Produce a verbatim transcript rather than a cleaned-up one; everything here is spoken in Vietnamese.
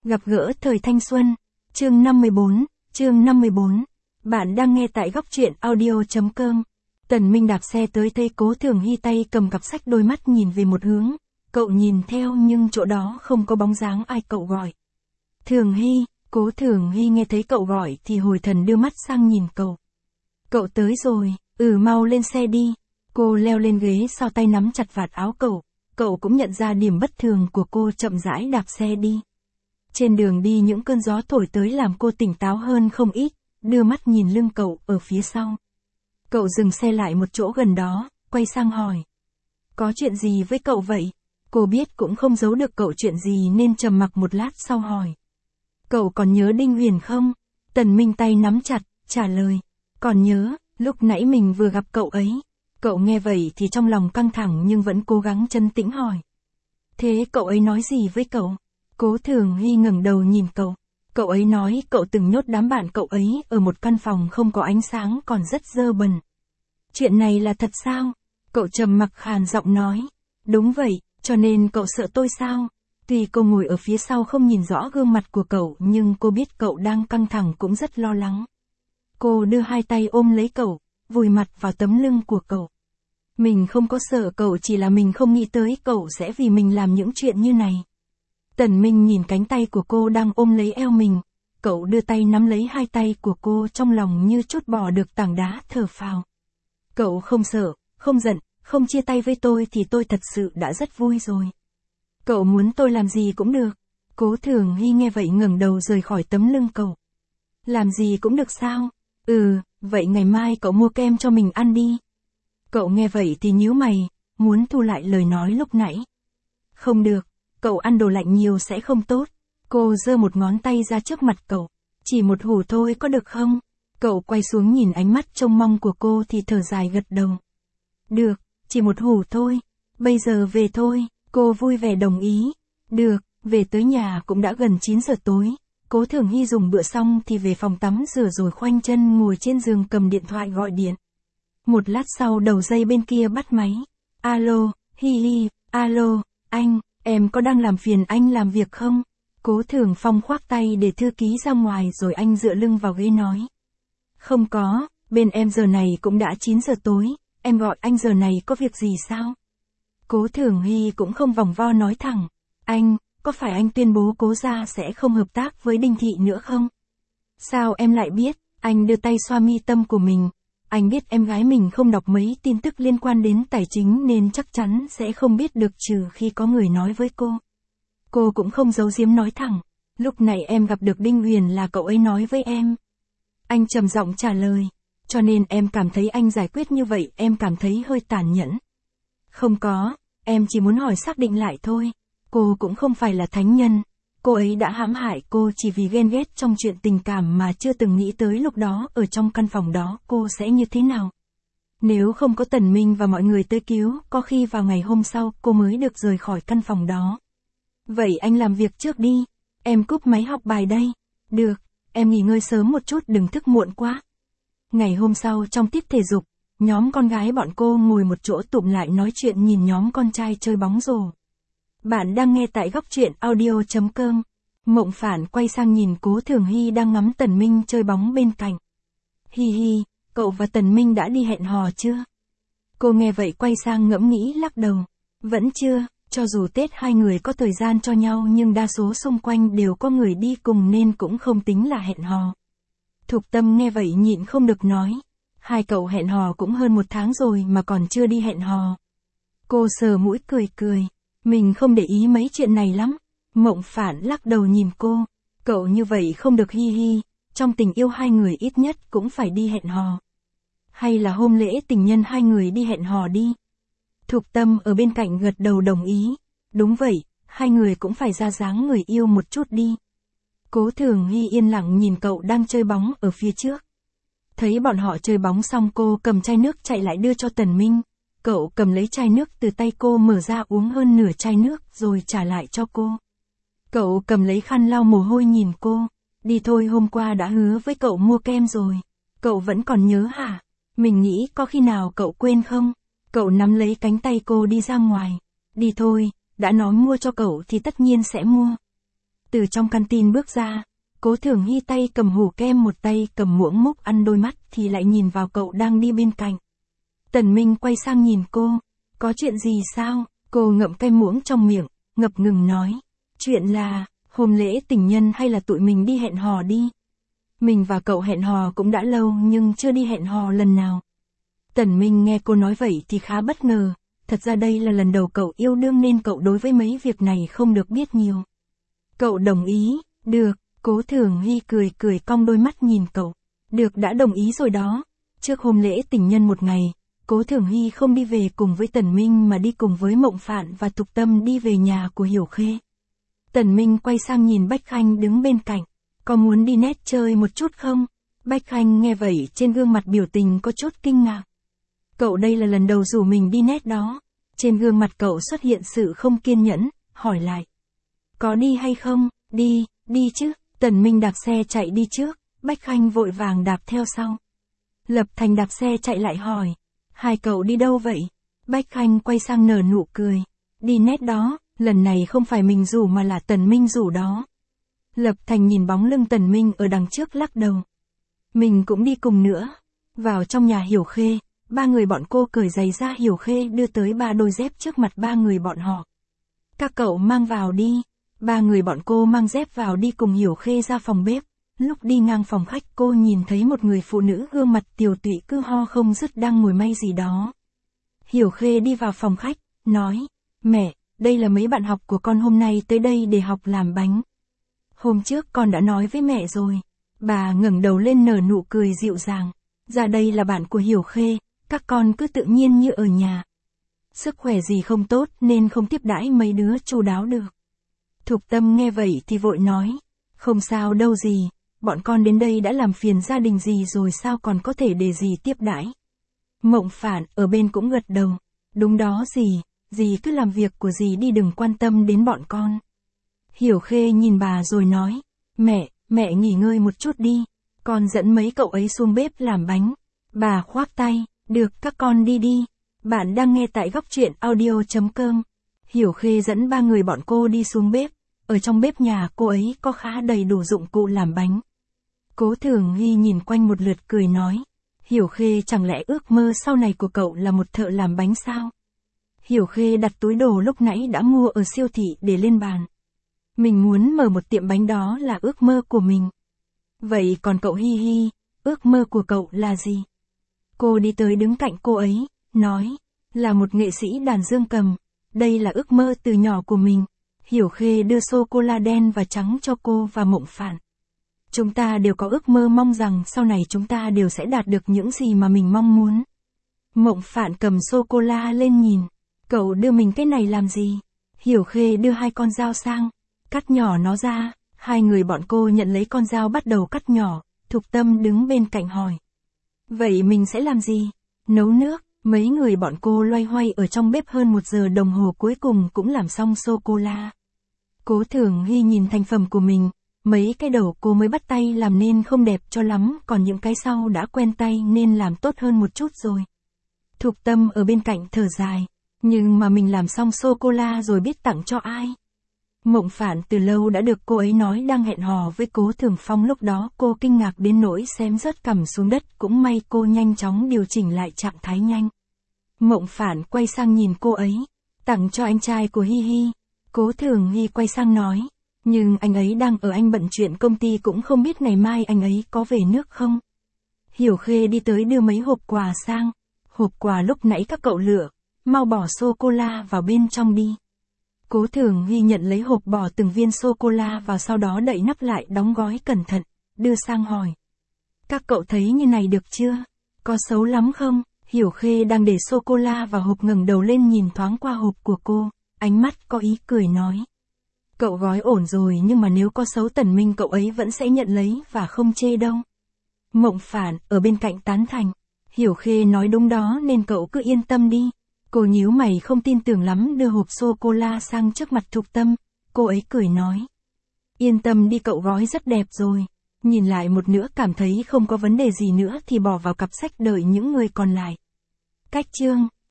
Gặp gỡ thời thanh xuân. Chương năm mươi bốn, chương năm mươi bốn. Bạn đang nghe tại góc truyện audio chấm com. Tần Minh đạp xe tới thấy Cố Thường Hy tay cầm cặp sách, đôi mắt nhìn về một hướng. Cậu nhìn theo nhưng chỗ đó không có bóng dáng ai. Cậu gọi. Thường Hy. Cố Thường Hy nghe thấy cậu gọi thì hồi thần đưa mắt sang nhìn cậu. Cậu tới rồi, ừ mau lên xe đi. Cô leo lên ghế sau, tay nắm chặt vạt áo cậu. Cậu cũng nhận ra điểm bất thường của cô, chậm rãi đạp xe đi. Trên đường đi những cơn gió thổi tới làm cô tỉnh táo hơn không ít, đưa mắt nhìn lưng cậu ở phía sau. Cậu dừng xe lại một chỗ gần đó, quay sang hỏi. Có chuyện gì với cậu vậy? Cô biết cũng không giấu được cậu chuyện gì nên trầm mặc một lát sau hỏi. Cậu còn nhớ Đinh Huyền không? Tần Minh tay nắm chặt, trả lời. Còn nhớ, lúc nãy mình vừa gặp cậu ấy. Cậu nghe vậy thì trong lòng căng thẳng nhưng vẫn cố gắng trấn tĩnh hỏi. Thế cậu ấy nói gì với cậu? Cố Thường Hy ngẩng đầu nhìn cậu. Cậu ấy nói cậu từng nhốt đám bạn cậu ấy ở một căn phòng không có ánh sáng còn rất dơ bẩn. Chuyện này là thật sao? Cậu trầm mặc khàn giọng nói. Đúng vậy, cho nên cậu sợ tôi sao? Tuy cô ngồi ở phía sau không nhìn rõ gương mặt của cậu nhưng cô biết cậu đang căng thẳng cũng rất lo lắng. Cô đưa hai tay ôm lấy cậu, vùi mặt vào tấm lưng của cậu. Mình không có sợ cậu, chỉ là mình không nghĩ tới cậu sẽ vì mình làm những chuyện như này. Tần Minh nhìn cánh tay của cô đang ôm lấy eo mình. Cậu đưa tay nắm lấy hai tay của cô, trong lòng như trút bỏ được tảng đá, thở phào. Cậu không sợ, không giận, không chia tay với tôi thì tôi thật sự đã rất vui rồi. Cậu muốn tôi làm gì cũng được. Cố Thường Hy nghe vậy ngẩng đầu rời khỏi tấm lưng cậu. Làm gì cũng được sao? Ừ, vậy ngày mai cậu mua kem cho mình ăn đi. Cậu nghe vậy thì nhíu mày, muốn thu lại lời nói lúc nãy. Không được, cậu ăn đồ lạnh nhiều sẽ không tốt. Cô giơ một ngón tay ra trước mặt cậu. Chỉ một hủ thôi có được không? Cậu quay xuống nhìn ánh mắt trông mong của cô thì thở dài gật đầu. Được, chỉ một hủ thôi. Bây giờ về thôi. Cô vui vẻ đồng ý. Được, về tới nhà cũng đã gần chín giờ tối. Cố Thường Hy dùng bữa xong thì về phòng tắm rửa rồi khoanh chân ngồi trên giường cầm điện thoại gọi điện. Một lát sau đầu dây bên kia bắt máy. Alo, Hi Hi, alo, anh, em có đang làm phiền anh làm việc không? Cố Thường Phong khoác tay để thư ký ra ngoài rồi anh dựa lưng vào ghế nói. Không có, bên em giờ này cũng đã chín giờ tối, em gọi anh giờ này có việc gì sao? Cố Thường Hy cũng không vòng vo nói thẳng. Anh, có phải anh tuyên bố Cố gia sẽ không hợp tác với Đinh Thị nữa không? Sao em lại biết? Anh đưa tay xoa mi tâm của mình. Anh biết em gái mình không đọc mấy tin tức liên quan đến tài chính nên chắc chắn sẽ không biết được trừ khi có người nói với cô. Cô cũng không giấu giếm nói thẳng. Lúc này em gặp được Đinh Huyền là cậu ấy nói với em. Anh trầm giọng trả lời. Cho nên em cảm thấy anh giải quyết như vậy em cảm thấy hơi tàn nhẫn. Không có, em chỉ muốn hỏi xác định lại thôi. Cô cũng không phải là thánh nhân. Cô ấy đã hãm hại cô chỉ vì ghen ghét trong chuyện tình cảm mà chưa từng nghĩ tới lúc đó ở trong căn phòng đó cô sẽ như thế nào. Nếu không có Tần Minh và mọi người tới cứu, có khi vào ngày hôm sau cô mới được rời khỏi căn phòng đó. Vậy anh làm việc trước đi. Em cúp máy học bài đây. Được, em nghỉ ngơi sớm một chút đừng thức muộn quá. Ngày hôm sau trong tiết thể dục, nhóm con gái bọn cô ngồi một chỗ tụm lại nói chuyện nhìn nhóm con trai chơi bóng rổ. Bạn đang nghe tại góc truyện audio chấm com. Mộng Phản quay sang nhìn Cố Thường Hy đang ngắm Tần Minh chơi bóng bên cạnh. Hi hi, cậu và Tần Minh đã đi hẹn hò chưa? Cô nghe vậy quay sang ngẫm nghĩ lắc đầu. Vẫn chưa, cho dù Tết hai người có thời gian cho nhau nhưng đa số xung quanh đều có người đi cùng nên cũng không tính là hẹn hò. Thục Tâm nghe vậy nhịn không được nói. Hai cậu hẹn hò cũng hơn một tháng rồi mà còn chưa đi hẹn hò. Cô sờ mũi cười cười. Mình không để ý mấy chuyện này lắm. Mộng Phản lắc đầu nhìn cô. Cậu như vậy không được Hi Hi. Trong tình yêu hai người ít nhất cũng phải đi hẹn hò. Hay là hôm lễ tình nhân hai người đi hẹn hò đi. Thục Tâm ở bên cạnh gật đầu đồng ý. Đúng vậy, hai người cũng phải ra dáng người yêu một chút đi. Cố Thường Hy yên lặng nhìn cậu đang chơi bóng ở phía trước. Thấy bọn họ chơi bóng xong cô cầm chai nước chạy lại đưa cho Tần Minh. Cậu cầm lấy chai nước từ tay cô mở ra uống hơn nửa chai nước rồi trả lại cho cô. Cậu cầm lấy khăn lau mồ hôi nhìn cô. Đi thôi, hôm qua đã hứa với cậu mua kem rồi. Cậu vẫn còn nhớ hả? Mình nghĩ có khi nào cậu quên không? Cậu nắm lấy cánh tay cô đi ra ngoài. Đi thôi, đã nói mua cho cậu thì tất nhiên sẽ mua. Từ trong canteen bước ra, Cố Thường Hy tay cầm hủ kem một tay cầm muỗng múc ăn, đôi mắt thì lại nhìn vào cậu đang đi bên cạnh. Tần Minh quay sang nhìn cô, có chuyện gì sao? Cô ngậm cái muỗng trong miệng, ngập ngừng nói, chuyện là, hôm lễ tình nhân hay là tụi mình đi hẹn hò đi. Mình và cậu hẹn hò cũng đã lâu nhưng chưa đi hẹn hò lần nào. Tần Minh nghe cô nói vậy thì khá bất ngờ, thật ra đây là lần đầu cậu yêu đương nên cậu đối với mấy việc này không được biết nhiều. Cậu đồng ý, được, Cố Thường Hy cười cười cong đôi mắt nhìn cậu, được đã đồng ý rồi đó. Trước hôm lễ tình nhân một ngày, Cố Thường Hy không đi về cùng với Tần Minh mà đi cùng với Mộng Phạn và Thục Tâm đi về nhà của Hiểu Khê. Tần Minh quay sang nhìn Bách Khanh đứng bên cạnh, có muốn đi net chơi một chút không? Bách Khanh nghe vậy trên gương mặt biểu tình có chút kinh ngạc. Cậu đây là lần đầu rủ mình đi net đó. Trên gương mặt cậu xuất hiện sự không kiên nhẫn, hỏi lại. Có đi hay không? Đi, đi chứ. Tần Minh đạp xe chạy đi trước, Bách Khanh vội vàng đạp theo sau. Lập Thành đạp xe chạy lại hỏi. Hai cậu đi đâu vậy? Bách Khanh quay sang nở nụ cười. Đi net đó, lần này không phải mình rủ mà là Tần Minh rủ đó. Lập Thành nhìn bóng lưng Tần Minh ở đằng trước lắc đầu. Mình cũng đi cùng nữa. Vào trong nhà Hiểu Khê, ba người bọn cô cởi giày ra, Hiểu Khê đưa tới ba đôi dép trước mặt ba người bọn họ. Các cậu mang vào đi. Ba người bọn cô mang dép vào đi cùng Hiểu Khê ra phòng bếp. Lúc đi ngang phòng khách cô nhìn thấy một người phụ nữ gương mặt tiều tụy cứ ho không dứt đang ngồi may gì đó. Hiểu Khê đi vào phòng khách, nói, mẹ, đây là mấy bạn học của con hôm nay tới đây để học làm bánh. Hôm trước con đã nói với mẹ rồi. Bà ngẩng đầu lên nở nụ cười dịu dàng. Ra đây là bạn của Hiểu Khê, các con cứ tự nhiên như ở nhà. Sức khỏe gì không tốt nên không tiếp đãi mấy đứa chu đáo được. Thục Tâm nghe vậy thì vội nói, không sao đâu gì, bọn con đến đây đã làm phiền gia đình gì rồi sao còn có thể để dì tiếp đãi. Mộng Phạn ở bên cũng gật đầu, đúng đó dì, dì cứ làm việc của dì đi, đừng quan tâm đến bọn con. Hiểu Khê nhìn bà rồi nói, mẹ, mẹ nghỉ ngơi một chút đi, con dẫn mấy cậu ấy xuống bếp làm bánh. Bà khoác tay, được các con đi đi. Bạn đang nghe tại góc truyện audio chấm com. Hiểu Khê dẫn ba người bọn cô đi xuống bếp. Ở trong bếp nhà cô ấy có khá đầy đủ dụng cụ làm bánh. Cố Thường Hy nhìn quanh một lượt cười nói, Hiểu Khê chẳng lẽ ước mơ sau này của cậu là một thợ làm bánh sao? Hiểu Khê đặt túi đồ lúc nãy đã mua ở siêu thị để lên bàn. Mình muốn mở một tiệm bánh, đó là ước mơ của mình. Vậy còn cậu Hi Hi, ước mơ của cậu là gì? Cô đi tới đứng cạnh cô ấy, nói, là một nghệ sĩ đàn dương cầm. Đây là ước mơ từ nhỏ của mình. Hiểu Khê đưa sô-cô-la đen và trắng cho cô và Mộng Phạn. Chúng ta đều có ước mơ, mong rằng sau này chúng ta đều sẽ đạt được những gì mà mình mong muốn. Mộng Phạn cầm sô-cô-la lên nhìn. Cậu đưa mình cái này làm gì? Hiểu Khê đưa hai con dao sang, cắt nhỏ nó ra. Hai người bọn cô nhận lấy con dao bắt đầu cắt nhỏ. Thục Tâm đứng bên cạnh hỏi. Vậy mình sẽ làm gì? Nấu nước. Mấy người bọn cô loay hoay ở trong bếp hơn một giờ đồng hồ cuối cùng cũng làm xong sô-cô-la. Cố Thường Hy nhìn thành phẩm của mình. Mấy cái đầu cô mới bắt tay làm nên không đẹp cho lắm, còn những cái sau đã quen tay nên làm tốt hơn một chút rồi. Thục Tâm ở bên cạnh thở dài. Nhưng mà mình làm xong sô-cô-la rồi biết tặng cho ai? Mộng Phạn từ lâu đã được cô ấy nói đang hẹn hò với Cố Thường Phong, lúc đó cô kinh ngạc đến nỗi xém rớt cằm xuống đất, cũng may cô nhanh chóng điều chỉnh lại trạng thái nhanh. Mộng Phạn quay sang nhìn cô ấy, tặng cho anh trai của Hi Hi. Cố Thường Hy quay sang nói, nhưng anh ấy đang ở, anh bận chuyện công ty, cũng không biết ngày mai anh ấy có về nước không. Hiểu Khê đi tới đưa mấy hộp quà sang. Hộp quà lúc nãy các cậu lựa, mau bỏ sô-cô-la vào bên trong đi. Cố Thường Hy nhận lấy hộp, bỏ từng viên sô-cô-la vào, sau đó đậy nắp lại đóng gói cẩn thận, đưa sang hỏi. Các cậu thấy như này được chưa? Có xấu lắm không? Hiểu Khê đang để sô-cô-la vào hộp ngẩng đầu lên nhìn thoáng qua hộp của cô, ánh mắt có ý cười nói. Cậu gói ổn rồi, nhưng mà nếu có xấu Tần Minh cậu ấy vẫn sẽ nhận lấy và không chê đâu. Mộng Phạn ở bên cạnh tán thành. Hiểu Khê nói đúng đó nên cậu cứ yên tâm đi. Cô nhíu mày không tin tưởng lắm, đưa hộp sô-cô-la sang trước mặt Thục Tâm. Cô ấy cười nói. Yên tâm đi, cậu gói rất đẹp rồi. Nhìn lại một nữa cảm thấy không có vấn đề gì nữa thì bỏ vào cặp sách đợi những người còn lại. Cách chương